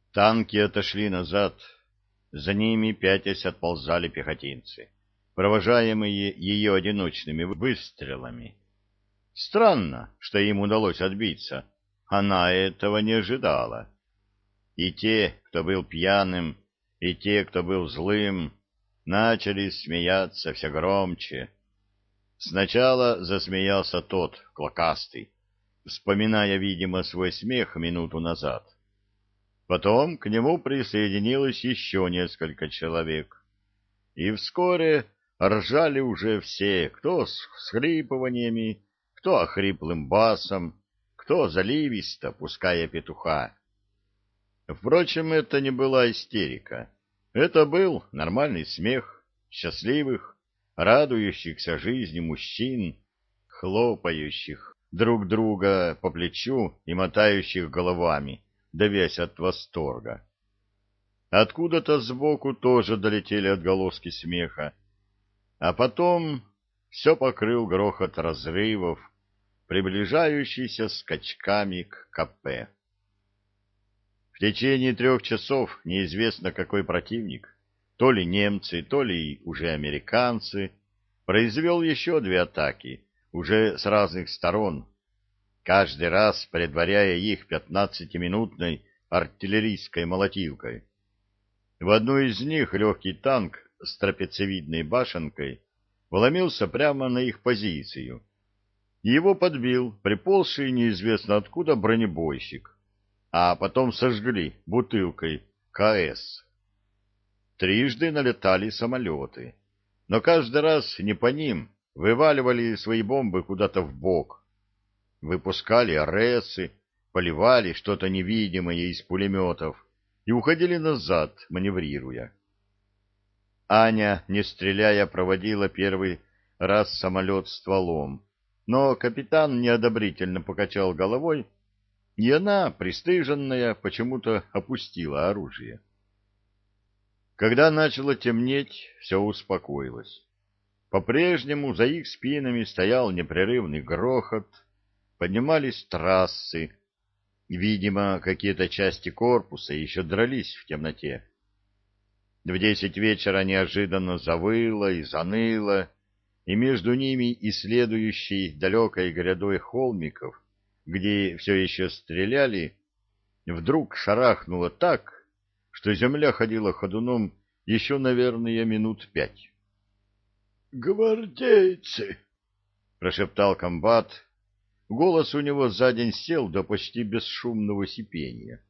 Танки отошли назад. За ними пятясь отползали пехотинцы, провожаемые ее одиночными выстрелами. Странно, что им удалось отбиться. Она этого не ожидала. И те, кто был пьяным, и те, кто был злым, начали смеяться все громче. Сначала засмеялся тот, клокастый, вспоминая, видимо, свой смех минуту назад. Потом к нему присоединилось еще несколько человек. И вскоре ржали уже все, кто с всхлипываниями, кто охриплым басом, кто заливисто, пуская петуха. Впрочем, это не была истерика. Это был нормальный смех счастливых, радующихся жизни мужчин, хлопающих друг друга по плечу и мотающих головами, давясь от восторга. Откуда-то сбоку тоже долетели отголоски смеха, а потом все покрыл грохот разрывов, приближающийся скачками к КП. В течение 3 часов неизвестно какой противник, то ли немцы, то ли уже американцы, произвел еще 2 атаки, уже с разных сторон, каждый раз предваряя их 15-минутной артиллерийской молотилкой. В одну из них легкий танк с трапециевидной башенкой вломился прямо на их позицию. Его подбил приползший неизвестно откуда бронебойщик, а потом сожгли бутылкой КС. Трижды налетали самолеты, но каждый раз не по ним вываливали свои бомбы куда-то в бок, выпускали РСы, поливали что-то невидимое из пулеметов и уходили назад, маневрируя. Аня, не стреляя, проводила первый раз самолет стволом, но капитан неодобрительно покачал головой, и она, пристыженная, почему-то опустила оружие. Когда начало темнеть, все успокоилось. По-прежнему за их спинами стоял непрерывный грохот, поднимались трассы, видимо, какие-то части корпуса еще дрались в темноте. В 10 вечера неожиданно завыло и заныло, и между ними и следующей далекой грядой холмиков, где все еще стреляли, вдруг шарахнуло так, что земля ходила ходуном еще, наверное, минут 5. «Гвардейцы!» — прошептал комбат. Голос у него за день сел до почти бесшумного сипения.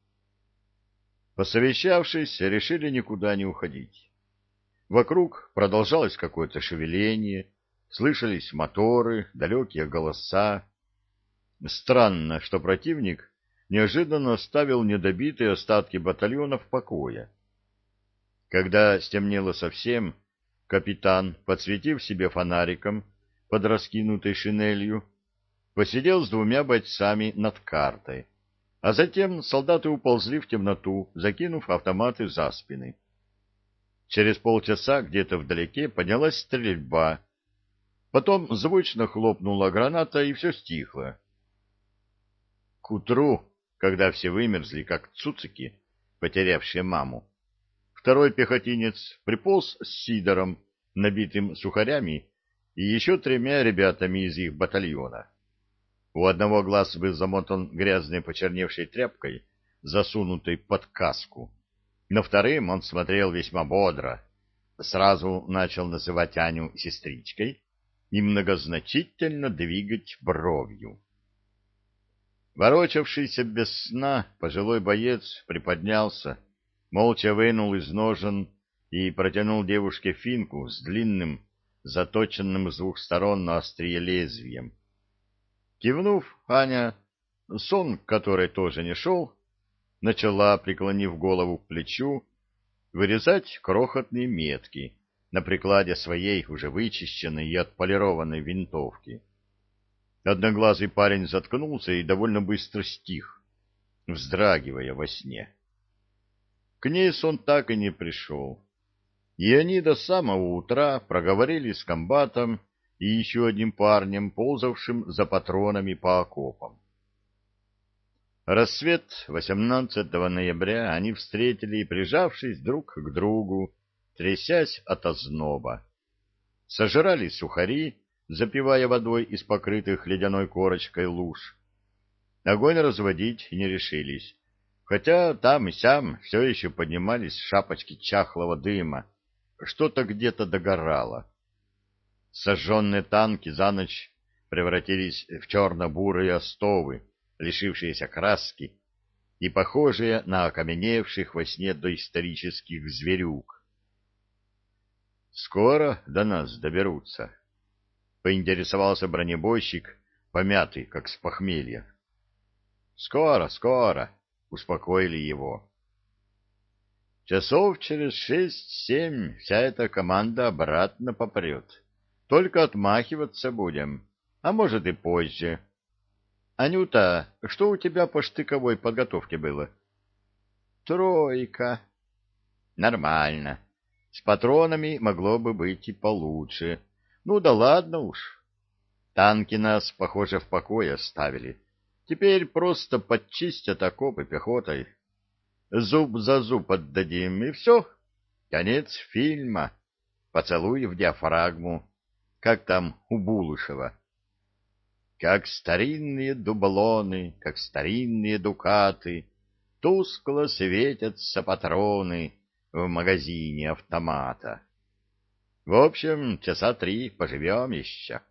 Посовещавшись, решили никуда не уходить. Вокруг продолжалось какое-то шевеление, слышались моторы, далекие голоса. Странно, что противник неожиданно оставил недобитые остатки батальона в покое. Когда стемнело совсем, капитан, подсветив себе фонариком под раскинутой шинелью, посидел с 2 бойцами над картой, а затем солдаты уползли в темноту, закинув автоматы за спины. Через полчаса где-то вдалеке поднялась стрельба, потом звучно хлопнула граната, и все стихло. К утру, когда все вымерзли, как цуцики, потерявшие маму, второй пехотинец приполз с сидором, набитым сухарями, и еще 3 ребятами из их батальона. У одного глаз был замотан грязной почерневшей тряпкой, засунутой под каску. На вторым он смотрел весьма бодро, сразу начал называть Аню сестричкой и многозначительно двигать бровью. Ворочавшийся без сна пожилой боец приподнялся, молча вынул из ножен и протянул девушке финку с длинным, заточенным с 2 сторон на острие лезвием. Кивнув, Аня, сон которой тоже не шел, начала, преклонив голову к плечу, вырезать крохотные метки на прикладе своей уже вычищенной и отполированной винтовки. Одноглазый парень заткнулся и довольно быстро стих, вздрагивая во сне. К ней сон так и не пришел, и они до самого утра проговорили с комбатом и еще одним парнем, ползавшим за патронами по окопам. Рассвет 18 ноября они встретили, прижавшись друг к другу, трясясь от озноба. Сожрали сухари, запивая водой из покрытых ледяной корочкой луж. Огонь разводить не решились, хотя там и сям все еще поднимались шапочки чахлого дыма, что-то где-то догорало. Сожженные танки за ночь превратились в черно-бурые остовы, лишившиеся краски и похожие на окаменевших во сне доисторических зверюк. «Скоро до нас доберутся?» — поинтересовался бронебойщик, помятый, как с похмелья. «Скоро, скоро!» — успокоили его. «Часов через 6-7 вся эта команда обратно попрет. Только отмахиваться будем, а может и позже. Анюта, что у тебя по штыковой подготовке было?» «3. «Нормально. С патронами могло бы быть и получше. Ну да ладно уж. Танки нас, похоже, в покое оставили. Теперь просто подчистят окопы пехотой. Зуб за зуб отдадим, и все. Конец фильма. Поцелуй в диафрагму. Как там у Булышева? Как старинные дублоны, как старинные дукаты, тускло светятся патроны в магазине автомата. В общем, часа 3 поживем еще.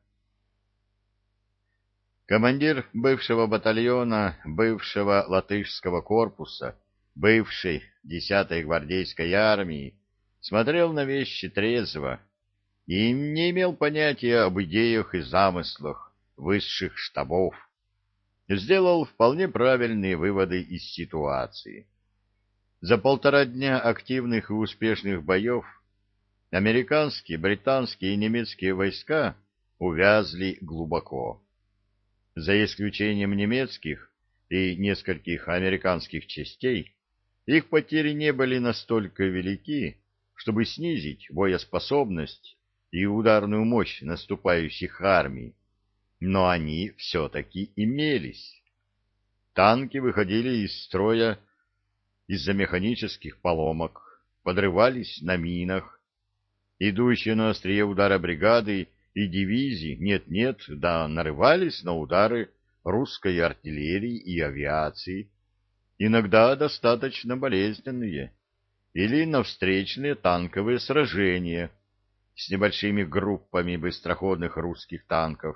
Командир бывшего батальона, бывшего латышского корпуса, бывшей 10-й гвардейской армии, смотрел на вещи трезво и не имел понятия об идеях и замыслах высших штабов. Сделал вполне правильные выводы из ситуации. За 1,5 дня активных и успешных боев американские, британские и немецкие войска увязли глубоко. За исключением немецких и нескольких американских частей, их потери не были настолько велики, чтобы снизить боеспособность и ударную мощь наступающих армий, но они все-таки имелись. Танки выходили из строя из-за механических поломок, подрывались на минах. Идущие на острие удара бригады и дивизии нет-нет, да нарывались на удары русской артиллерии и авиации, иногда достаточно болезненные, или на встречные танковые сражения с небольшими группами быстроходных русских танков.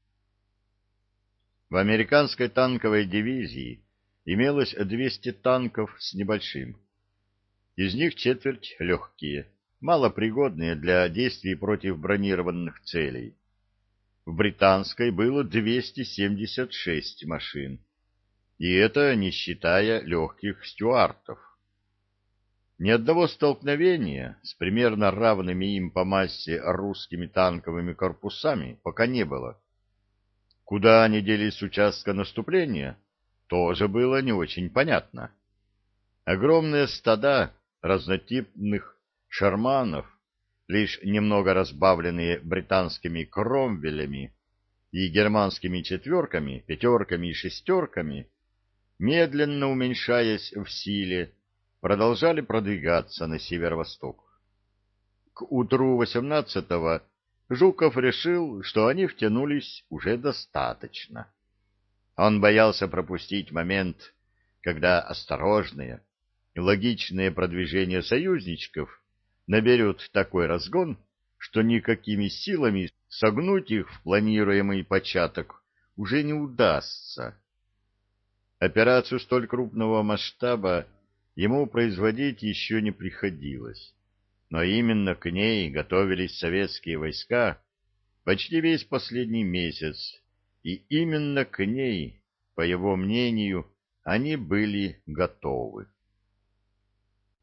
В американской танковой дивизии имелось 200 танков с небольшим. Из них четверть легкие, малопригодные для действий против бронированных целей. В британской было 276 машин, и это не считая легких стюартов. Ни одного столкновения с примерно равными им по массе русскими танковыми корпусами пока не было. Куда они делись с участка наступления, тоже было не очень понятно. Огромные стада разнотипных шарманов, лишь немного разбавленные британскими кромвелями и германскими четверками, пятерками и шестерками, медленно уменьшаясь в силе, продолжали продвигаться на северо-восток. К утру 18-го Жуков решил, что они втянулись уже достаточно. Он боялся пропустить момент, когда осторожное и логичное продвижение союзничков наберет такой разгон, что никакими силами согнуть их в планируемый початок уже не удастся. Операцию столь крупного масштаба ему производить еще не приходилось, но именно к ней готовились советские войска почти весь последний месяц, и именно к ней, по его мнению, они были готовы.